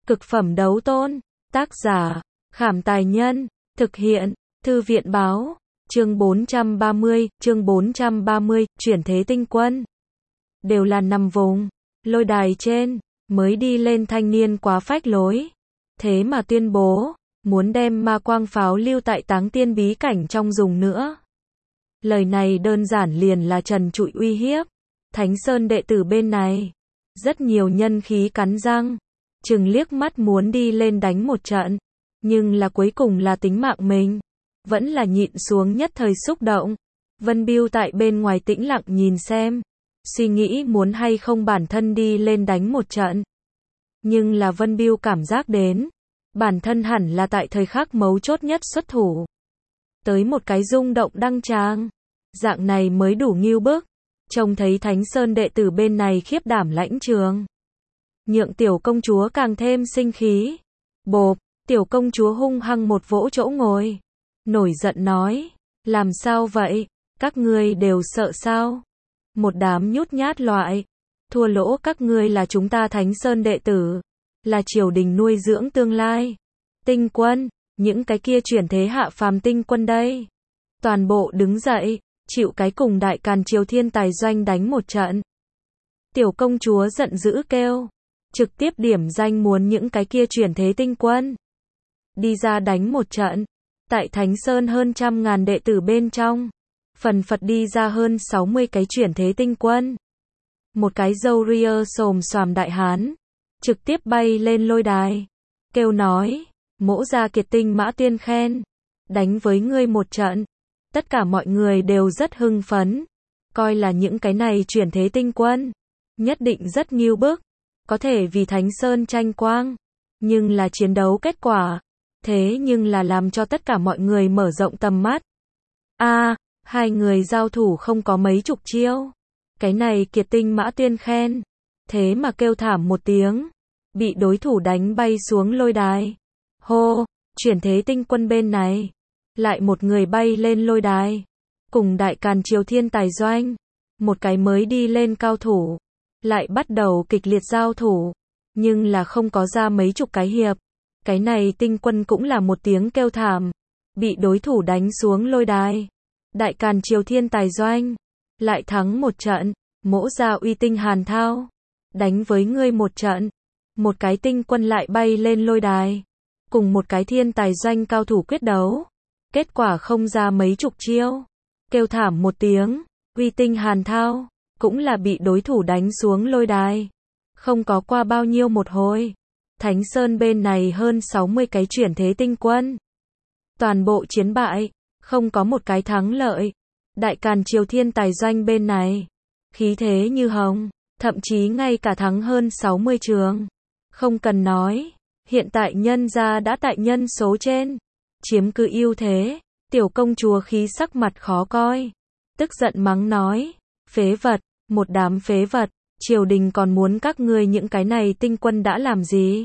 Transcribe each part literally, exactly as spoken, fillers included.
Cực phẩm đấu tôn. Tác giả, Khảm Tài Nhân. Thực hiện, Thư viện Báo. Chương bốn trăm ba mươi, chương bốn trăm ba mươi, chuyển thế tinh quân. Đều là nằm vùng lôi đài trên, mới đi lên thanh niên quá phách lối. Thế mà tuyên bố, muốn đem ma quang pháo lưu tại Táng Tiên bí cảnh trong dùng nữa. Lời này đơn giản liền là trần trụi uy hiếp. Thánh Sơn đệ tử bên này, rất nhiều nhân khí cắn răng, chừng liếc mắt muốn đi lên đánh một trận. Nhưng là cuối cùng là tính mạng mình, vẫn là nhịn xuống nhất thời xúc động. Vân Biêu tại bên ngoài tĩnh lặng nhìn xem, suy nghĩ muốn hay không bản thân đi lên đánh một trận. Nhưng là Vân Biêu cảm giác đến, bản thân hẳn là tại thời khắc mấu chốt nhất xuất thủ. Tới một cái rung động đăng tràng, dạng này mới đủ nghiêu bức. Trông thấy Thánh Sơn đệ tử bên này khiếp đảm lãnh trường, nhượng tiểu công chúa càng thêm sinh khí. Bộp, tiểu công chúa hung hăng một vỗ chỗ ngồi, nổi giận nói, làm sao vậy, các ngươi đều sợ sao? Một đám nhút nhát loại, thua lỗ các ngươi là chúng ta Thánh Sơn đệ tử, là triều đình nuôi dưỡng tương lai. Tinh quân, những cái kia chuyển thế hạ phàm tinh quân đây. Toàn bộ đứng dậy, chịu cái cùng Đại Càn Triều Thiên Tài Doanh đánh một trận. Tiểu công chúa giận dữ kêu, trực tiếp điểm danh muốn những cái kia chuyển thế tinh quân đi ra đánh một trận. Tại Thánh Sơn hơn trăm ngàn đệ tử bên trong, phần phật đi ra hơn sáu mươi cái chuyển thế tinh quân. Một cái râu ria xồm xoàm đại hán, trực tiếp bay lên lôi đài, kêu nói, mỗ gia kiệt tinh Mã Tiên Khen, đánh với ngươi một trận. Tất cả mọi người đều rất hưng phấn, coi là những cái này chuyển thế tinh quân, nhất định rất nghiêu bức, có thể vì Thánh Sơn tranh quang. Nhưng là chiến đấu kết quả, thế nhưng là làm cho tất cả mọi người mở rộng tầm mắt. A, à, hai người giao thủ không có mấy chục chiêu. Cái này kiệt tinh Mã Tiên Khen, thế mà kêu thảm một tiếng, bị đối thủ đánh bay xuống lôi đài. Hô, chuyển thế tinh quân bên này, lại một người bay lên lôi đài, cùng Đại Càn Triều Thiên Tài Doanh, một cái mới đi lên cao thủ, lại bắt đầu kịch liệt giao thủ, nhưng là không có ra mấy chục cái hiệp. Cái này tinh quân cũng là một tiếng kêu thảm, bị đối thủ đánh xuống lôi đài. Đại Càn Triều Thiên Tài Doanh, lại thắng một trận, mỗ gia uy tinh Hàn Thao, đánh với ngươi một trận. Một cái tinh quân lại bay lên lôi đài, cùng một cái thiên tài doanh cao thủ quyết đấu. Kết quả không ra mấy chục chiêu, kêu thảm một tiếng, uy tinh Hàn Thao, cũng là bị đối thủ đánh xuống lôi đài. Không có qua bao nhiêu một hồi, Thánh Sơn bên này hơn sáu mươi cái chuyển thế tinh quân, toàn bộ chiến bại, không có một cái thắng lợi. Đại Càn Triều Thiên Tài Doanh bên này, khí thế như hồng, thậm chí ngay cả thắng hơn sáu mươi trường. Không cần nói, hiện tại nhân gia đã tại nhân số trên, chiếm cứ ưu thế. Tiểu công chúa khí sắc mặt khó coi, tức giận mắng nói, phế vật, một đám phế vật, triều đình còn muốn các ngươi những cái này tinh quân đã làm gì?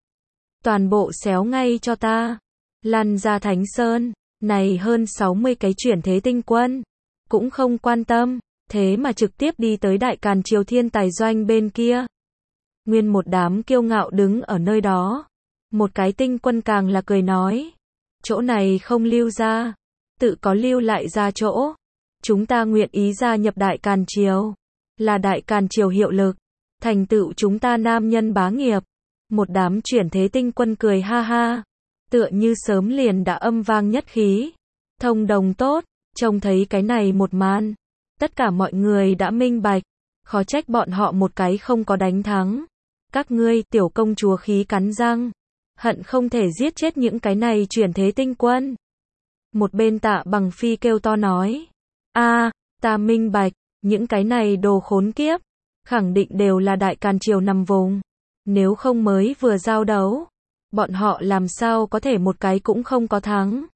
Toàn bộ xéo ngay cho ta, lăn ra Thánh Sơn. Này hơn sáu mươi cái chuyển thế tinh quân, cũng không quan tâm, thế mà trực tiếp đi tới Đại Càn Triều Thiên Tài Doanh bên kia. Nguyên một đám kiêu ngạo đứng ở nơi đó. Một cái tinh quân càng là cười nói, chỗ này không lưu ra, tự có lưu lại ra chỗ. Chúng ta nguyện ý gia nhập Đại Càn Triều, là Đại Càn Triều hiệu lực, thành tựu chúng ta nam nhân bá nghiệp. Một đám chuyển thế tinh quân cười ha ha, tựa như sớm liền đã âm vang nhất khí. Thông đồng tốt, trông thấy cái này một màn, tất cả mọi người đã minh bạch, khó trách bọn họ một cái không có đánh thắng. Các ngươi, tiểu công chúa khí cắn răng, hận không thể giết chết những cái này chuyển thế tinh quân. Một bên Tạ Bằng Phi kêu to nói, a, ta minh bạch, những cái này đồ khốn kiếp, khẳng định đều là Đại Càn Triều nằm vùng. Nếu không mới vừa giao đấu, bọn họ làm sao có thể một cái cũng không có thắng.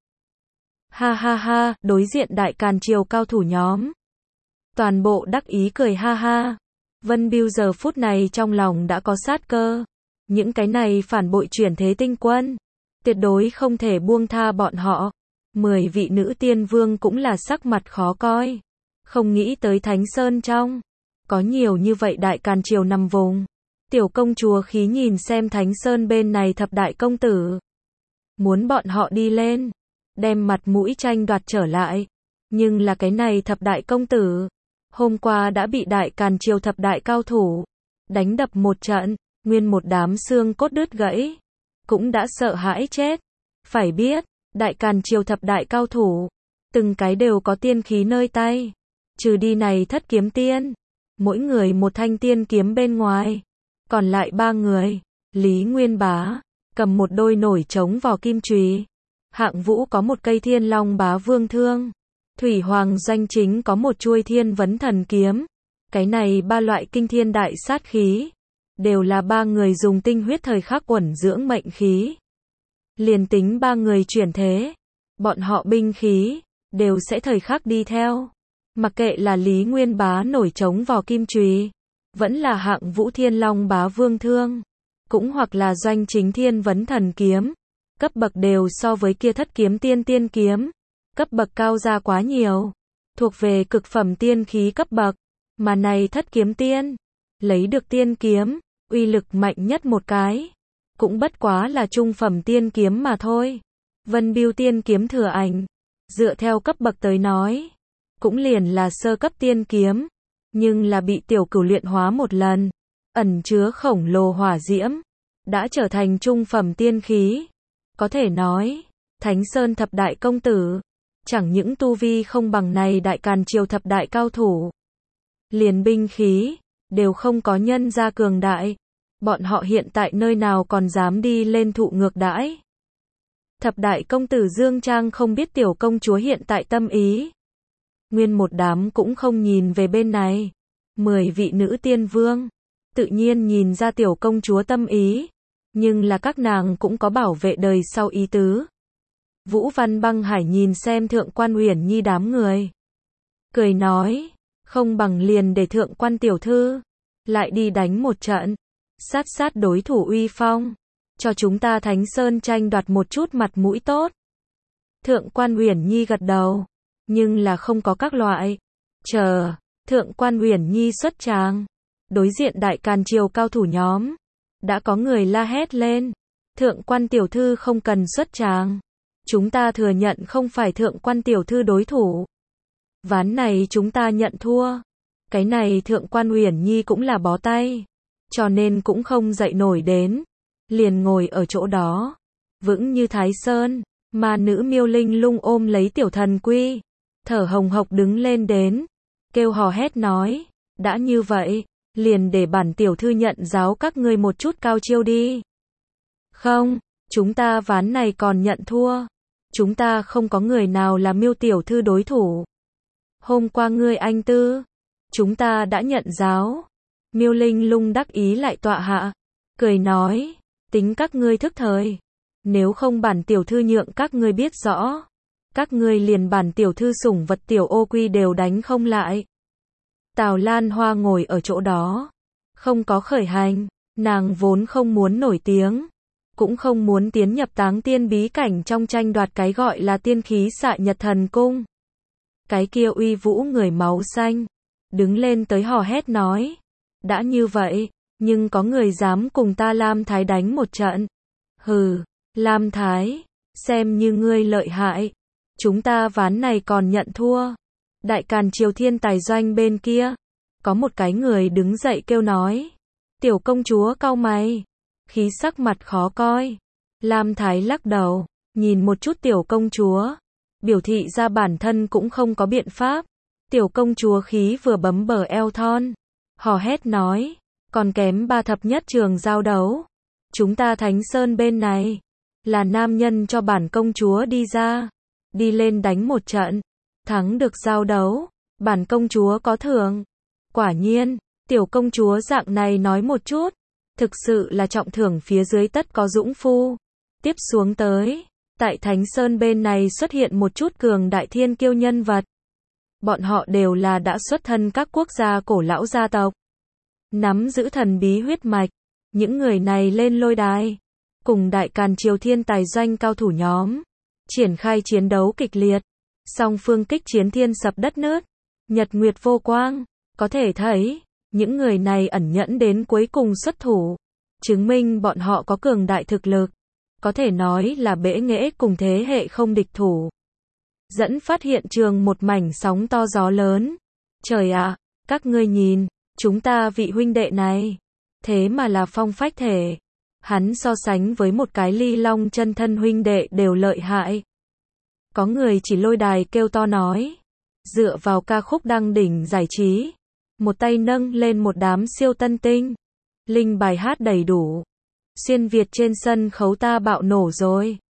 Ha ha ha, đối diện Đại Càn Triều cao thủ nhóm, toàn bộ đắc ý cười ha ha. Vân Biêu giờ phút này trong lòng đã có sát cơ. Những cái này phản bội chuyển thế tinh quân, tuyệt đối không thể buông tha bọn họ. Mười vị nữ tiên vương cũng là sắc mặt khó coi. Không nghĩ tới Thánh Sơn trong, có nhiều như vậy Đại Càn Triều nằm vùng. Tiểu công chúa khí nhìn xem Thánh Sơn bên này thập đại công tử. Muốn bọn họ đi lên, đem mặt mũi tranh đoạt trở lại. Nhưng là cái này thập đại công tử, hôm qua đã bị Đại Càn Triều thập đại cao thủ đánh đập một trận, nguyên một đám xương cốt đứt gãy, cũng đã sợ hãi chết. Phải biết, Đại Càn Triều thập đại cao thủ, từng cái đều có tiên khí nơi tay, trừ đi này thất kiếm tiên, mỗi người một thanh tiên kiếm bên ngoài, còn lại ba người, Lý Nguyên Bá cầm một đôi nổi trống vỏ kim chùy, Hạng Vũ có một cây Thiên Long Bá Vương thương, Thủy Hoàng Doanh Chính có một chuôi Thiên Vấn Thần kiếm. Cái này ba loại kinh thiên đại sát khí, đều là ba người dùng tinh huyết thời khắc uẩn dưỡng mệnh khí. Liền tính ba người chuyển thế, bọn họ binh khí đều sẽ thời khắc đi theo. Mặc kệ là Lý Nguyên Bá nổi trống vỏ kim chùy, vẫn là Hạng Vũ Thiên Long Bá Vương thương, cũng hoặc là Doanh Chính Thiên Vấn Thần kiếm, cấp bậc đều so với kia thất kiếm tiên tiên kiếm, cấp bậc cao ra quá nhiều, thuộc về cực phẩm tiên khí cấp bậc, mà này thất kiếm tiên, lấy được tiên kiếm, uy lực mạnh nhất một cái, cũng bất quá là trung phẩm tiên kiếm mà thôi. Vân Bưu tiên kiếm thừa ảnh, dựa theo cấp bậc tới nói, cũng liền là sơ cấp tiên kiếm, nhưng là bị tiểu cửu luyện hóa một lần, ẩn chứa khổng lồ hỏa diễm, đã trở thành trung phẩm tiên khí. Có thể nói, Thánh Sơn thập đại công tử, chẳng những tu vi không bằng này Đại Càn Triều thập đại cao thủ, liền binh khí đều không có nhân gia cường đại, bọn họ hiện tại nơi nào còn dám đi lên thụ ngược đãi. Thập đại công tử Dương Trang không biết tiểu công chúa hiện tại tâm ý, nguyên một đám cũng không nhìn về bên này. Mười vị nữ tiên vương tự nhiên nhìn ra tiểu công chúa tâm ý, nhưng là các nàng cũng có bảo vệ đời sau ý tứ. Vũ Văn Băng Hải nhìn xem Thượng Quan Uyển Nhi đám người, cười nói, không bằng liền để Thượng Quan tiểu thư lại đi đánh một trận, sát sát đối thủ uy phong, cho chúng ta Thánh Sơn tranh đoạt một chút mặt mũi tốt. Thượng Quan Uyển Nhi gật đầu, nhưng là không có các loại. Chờ Thượng Quan Uyển Nhi xuất tràng, đối diện Đại Càn Triều cao thủ nhóm, đã có người la hét lên, Thượng Quan tiểu thư không cần xuất tràng, chúng ta thừa nhận không phải Thượng Quan tiểu thư đối thủ. Ván này chúng ta nhận thua. Cái này Thượng Quan Uyển Nhi cũng là bó tay, cho nên cũng không dậy nổi đến, liền ngồi ở chỗ đó, vững như Thái Sơn. Mà nữ Miêu Linh Lung ôm lấy tiểu thần quy, thở hồng hộc đứng lên đến, kêu hò hét nói, đã như vậy, liền để bản tiểu thư nhận giáo các ngươi một chút cao chiêu đi. Không, chúng ta ván này còn nhận thua, chúng ta không có người nào là Miêu tiểu thư đối thủ. Hôm qua ngươi anh tư, chúng ta đã nhận giáo. Miêu Linh Lung đắc ý lại tọa hạ, cười nói, tính các ngươi thức thời, nếu không bản tiểu thư nhượng các ngươi biết rõ, các ngươi liền bản tiểu thư sủng vật tiểu ô quy đều đánh không lại. Tào Lan Hoa ngồi ở chỗ đó, không có khởi hành, nàng vốn không muốn nổi tiếng, cũng không muốn tiến nhập táng tiên bí cảnh trong tranh đoạt cái gọi là tiên khí xạ nhật thần cung. Cái kia uy vũ người máu xanh, đứng lên tới hò hét nói, đã như vậy, nhưng có người dám cùng ta Lam Thái đánh một trận. Hừ, Lam Thái, xem như ngươi lợi hại, chúng ta ván này còn nhận thua. Đại Càn Triều Thiên Tài Doanh bên kia, có một cái người đứng dậy kêu nói, tiểu công chúa cau mày, khí sắc mặt khó coi. Lam Thái lắc đầu, nhìn một chút tiểu công chúa, biểu thị ra bản thân cũng không có biện pháp. Tiểu công chúa khí vừa bấm bờ eo thon, hò hét nói, còn kém ba thập nhất trường giao đấu. Chúng ta Thánh Sơn bên này, là nam nhân cho bản công chúa đi ra, đi lên đánh một trận, thắng được giao đấu, bản công chúa có thưởng. Quả nhiên, tiểu công chúa dạng này nói một chút, thực sự là trọng thưởng phía dưới tất có dũng phu. Tiếp xuống tới, tại Thánh Sơn bên này xuất hiện một chút cường đại thiên kiêu nhân vật. Bọn họ đều là đã xuất thân các quốc gia cổ lão gia tộc, nắm giữ thần bí huyết mạch. Những người này lên lôi đài, cùng Đại Càn Triều Thiên Tài Doanh cao thủ nhóm, triển khai chiến đấu kịch liệt. Song phương kích chiến thiên sập đất nứt, nhật nguyệt vô quang, có thể thấy, Những người này ẩn nhẫn đến cuối cùng xuất thủ, chứng minh bọn họ có cường đại thực lực, có thể nói là bẽ nghễ cùng thế hệ không địch thủ. Dẫn phát hiện trường một mảnh sóng to gió lớn. Trời ạ, các ngươi nhìn, chúng ta vị huynh đệ này, thế mà là phong phách thể. Hắn so sánh với một cái ly long chân thân huynh đệ đều lợi hại. Có người chỉ lôi đài kêu to nói, dựa vào ca khúc đăng đỉnh giải trí, một tay nâng lên một đám siêu tân tinh, linh bài hát đầy đủ, xuyên Việt trên sân khấu ta bạo nổ rồi.